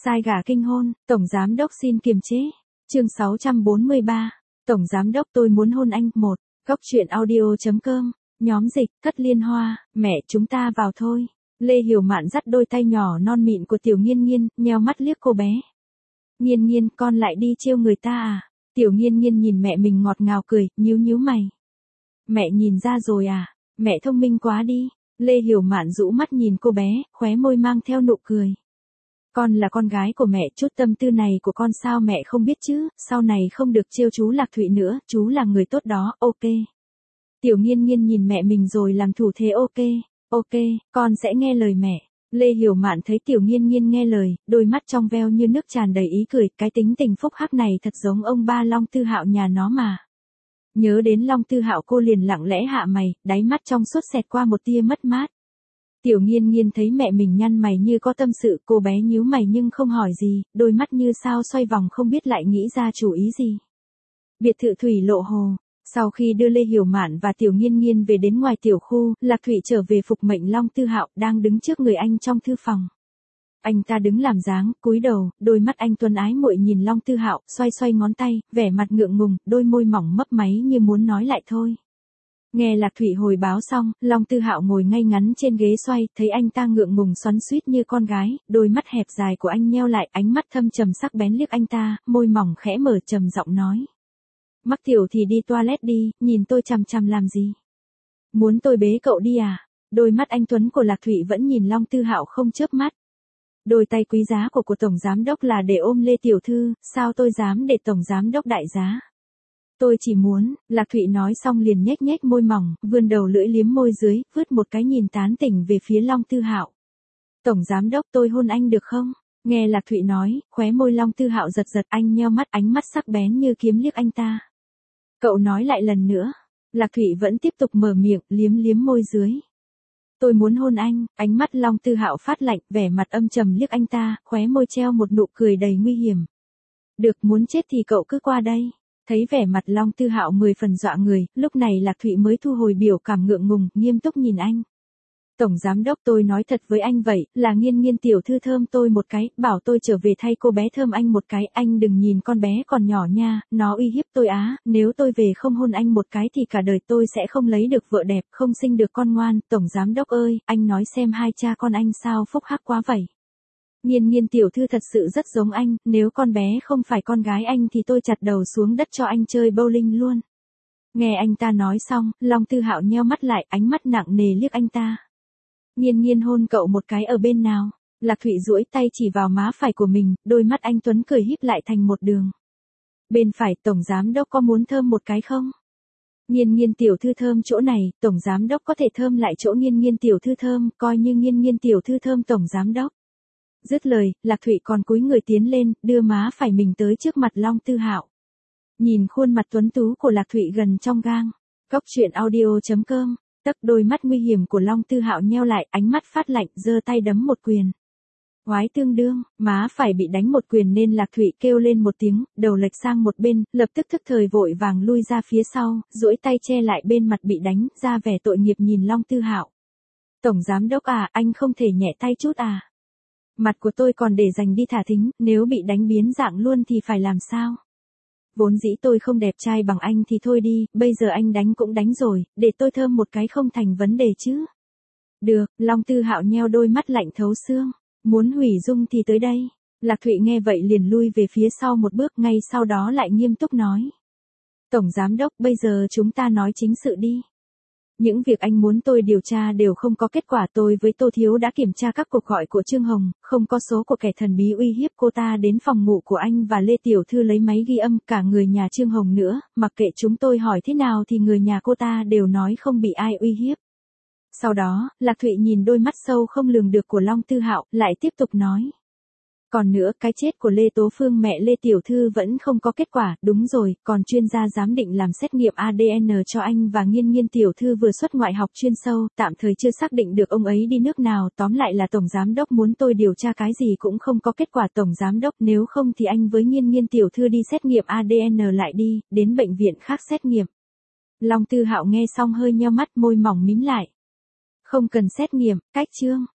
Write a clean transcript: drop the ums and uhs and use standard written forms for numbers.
Sai gà kinh hôn, Tổng Giám đốc xin kiềm chế. Chương 643. Tổng Giám đốc tôi muốn hôn anh. 1. Góc truyện audio.com. Nhóm dịch, Cất Liên Hoa, mẹ chúng ta vào thôi. Lê Hiểu Mạn dắt đôi tay nhỏ non mịn của Tiểu Nghiên Nghiên, nheo mắt liếc cô bé. Nghiên Nghiên, con lại đi trêu người ta à? Tiểu Nghiên Nghiên nhìn mẹ mình ngọt ngào cười, nhíu nhíu mày. Mẹ nhìn ra rồi à? Mẹ thông minh quá đi. Lê Hiểu Mạn rũ mắt nhìn cô bé, khóe môi mang theo nụ cười. Con là con gái của mẹ, chút tâm tư này của con sao mẹ không biết chứ, sau này không được trêu chú Lạc Thụy nữa, chú là người tốt đó, ok. Tiểu Nghiên Nghiên nhìn mẹ mình rồi làm thủ thế ok, con sẽ nghe lời mẹ. Lê Hiểu Mạn thấy Tiểu Nghiên Nghiên nghe lời, đôi mắt trong veo như nước tràn đầy ý cười, cái tính tình phúc hắc này thật giống ông ba Long Tư Hạo nhà nó mà. Nhớ đến Long Tư Hạo cô liền lặng lẽ hạ mày, đáy mắt trong suốt xẹt qua một tia mất mát. Tiểu Nghiên Nghiên thấy mẹ mình nhăn mày như có tâm sự, cô bé nhíu mày nhưng không hỏi gì, đôi mắt như sao xoay vòng không biết lại nghĩ ra chủ ý gì. Biệt thự Thủy Lộ Hồ. Sau khi đưa Lê Hiểu Mạn và Tiểu Nghiên Nghiên về đến ngoài tiểu khu, Lạc Thụy trở về phục mệnh Long Tư Hạo đang đứng trước người anh trong thư phòng. Anh ta đứng làm dáng, cúi đầu, đôi mắt anh tuấn ái muội nhìn Long Tư Hạo, xoay xoay ngón tay, vẻ mặt ngượng ngùng, đôi môi mỏng mấp máy như muốn nói lại thôi. Nghe Lạc Thụy hồi báo xong, Long Tư Hạo ngồi ngay ngắn trên ghế xoay, thấy anh ta ngượng ngùng xoắn xuýt như con gái, đôi mắt hẹp dài của anh nheo lại, ánh mắt thâm trầm sắc bén liếc anh ta, môi mỏng khẽ mở trầm giọng nói. Mắc tiểu thì đi toilet đi, nhìn tôi chằm chằm làm gì? Muốn tôi bế cậu đi à? Đôi mắt anh tuấn của Lạc Thụy vẫn nhìn Long Tư Hạo không chớp mắt. Đôi tay quý giá của Tổng Giám đốc là để ôm Lê Tiểu Thư, sao tôi dám để Tổng Giám đốc đại giá? Tôi chỉ muốn, Lạc Thụy nói xong liền nhếch nhếch môi mỏng, vươn đầu lưỡi liếm môi dưới, vứt một cái nhìn tán tỉnh về phía Long Tư Hạo. Tổng Giám đốc tôi hôn anh được không? Nghe Lạc Thụy nói, khóe môi Long Tư Hạo giật giật, anh nheo mắt, ánh mắt sắc bén như kiếm liếc anh ta. Cậu nói lại lần nữa. Lạc Thụy vẫn tiếp tục mở miệng, liếm liếm môi dưới. Tôi muốn hôn anh. Ánh mắt Long Tư Hạo phát lạnh, vẻ mặt âm trầm liếc anh ta, khóe môi treo một nụ cười đầy nguy hiểm. Được, muốn chết thì cậu cứ qua đây. Thấy vẻ mặt Long Tư Hạo 10 phần dọa người, lúc này Lạc Thụy mới thu hồi biểu cảm ngượng ngùng, nghiêm túc nhìn anh. Tổng Giám đốc tôi nói thật với anh vậy, là Nghiên Nghiên tiểu thư thơm tôi một cái, bảo tôi trở về thay cô bé thơm anh một cái, anh đừng nhìn con bé còn nhỏ nha, nó uy hiếp tôi á, nếu tôi về không hôn anh một cái thì cả đời tôi sẽ không lấy được vợ đẹp, không sinh được con ngoan, Tổng Giám đốc ơi, anh nói xem hai cha con anh sao phúc hắc quá vậy. Nghiên Nghiên tiểu thư thật sự rất giống anh, nếu con bé không phải con gái anh thì tôi chặt đầu xuống đất cho anh chơi bowling luôn. Nghe anh ta nói xong, Long Tư Hạo nheo mắt lại, ánh mắt nặng nề liếc anh ta. Nghiên Nghiên hôn cậu một cái ở bên nào? Lạc Thụy duỗi tay chỉ vào má phải của mình, đôi mắt anh tuấn cười híp lại thành một đường. Bên phải, Tổng Giám đốc có muốn thơm một cái không? Nghiên Nghiên tiểu thư thơm chỗ này, Tổng Giám đốc có thể thơm lại chỗ Nghiên Nghiên tiểu thư thơm, coi như Nghiên Nghiên tiểu thư thơm Tổng Giám đốc. Dứt lời, Lạc Thụy còn cúi người tiến lên, đưa má phải mình tới trước mặt Long Tư Hạo. Nhìn khuôn mặt tuấn tú của Lạc Thụy gần trong gang. Góc truyện audio.com. Tấc đôi mắt nguy hiểm của Long Tư Hạo nheo lại, ánh mắt phát lạnh, giơ tay đấm một quyền. Oái tương đương, má phải bị đánh một quyền nên Lạc Thụy kêu lên một tiếng, đầu lệch sang một bên, lập tức thức thời vội vàng lui ra phía sau, duỗi tay che lại bên mặt bị đánh, ra vẻ tội nghiệp nhìn Long Tư Hạo. Tổng Giám đốc à, anh không thể nhẹ tay chút à? Mặt của tôi còn để dành đi thả thính, nếu bị đánh biến dạng luôn thì phải làm sao? Vốn dĩ tôi không đẹp trai bằng anh thì thôi đi, bây giờ anh đánh cũng đánh rồi, để tôi thơm một cái không thành vấn đề chứ. Được, Long Tư Hạo nheo đôi mắt lạnh thấu xương, muốn hủy dung thì tới đây. Lạc Thụy nghe vậy liền lui về phía sau một bước, ngay sau đó lại nghiêm túc nói. Tổng Giám đốc, bây giờ chúng ta nói chính sự đi. Những việc anh muốn tôi điều tra đều không có kết quả, tôi với Tô Thiếu đã kiểm tra các cuộc gọi của Trương Hồng, không có số của kẻ thần bí uy hiếp cô ta đến phòng ngủ của anh và Lê Tiểu Thư lấy máy ghi âm, cả người nhà Trương Hồng nữa, mặc kệ chúng tôi hỏi thế nào thì người nhà cô ta đều nói không bị ai uy hiếp. Sau đó, Lạc Thụy nhìn đôi mắt sâu không lường được của Long Tư Hạo, lại tiếp tục nói. Còn nữa, cái chết của Lê Tố Phương mẹ Lê Tiểu Thư vẫn không có kết quả, đúng rồi, còn chuyên gia giám định làm xét nghiệm ADN cho anh và Nghiên Nghiên Tiểu Thư vừa xuất ngoại học chuyên sâu, tạm thời chưa xác định được ông ấy đi nước nào, tóm lại là Tổng Giám đốc muốn tôi điều tra cái gì cũng không có kết quả Tổng Giám đốc, nếu không thì anh với Nghiên Nghiên Tiểu Thư đi xét nghiệm ADN lại đi, đến bệnh viện khác xét nghiệm. Long Tư Hạo nghe xong hơi nheo mắt, môi mỏng mím lại. Không cần xét nghiệm, cách chương.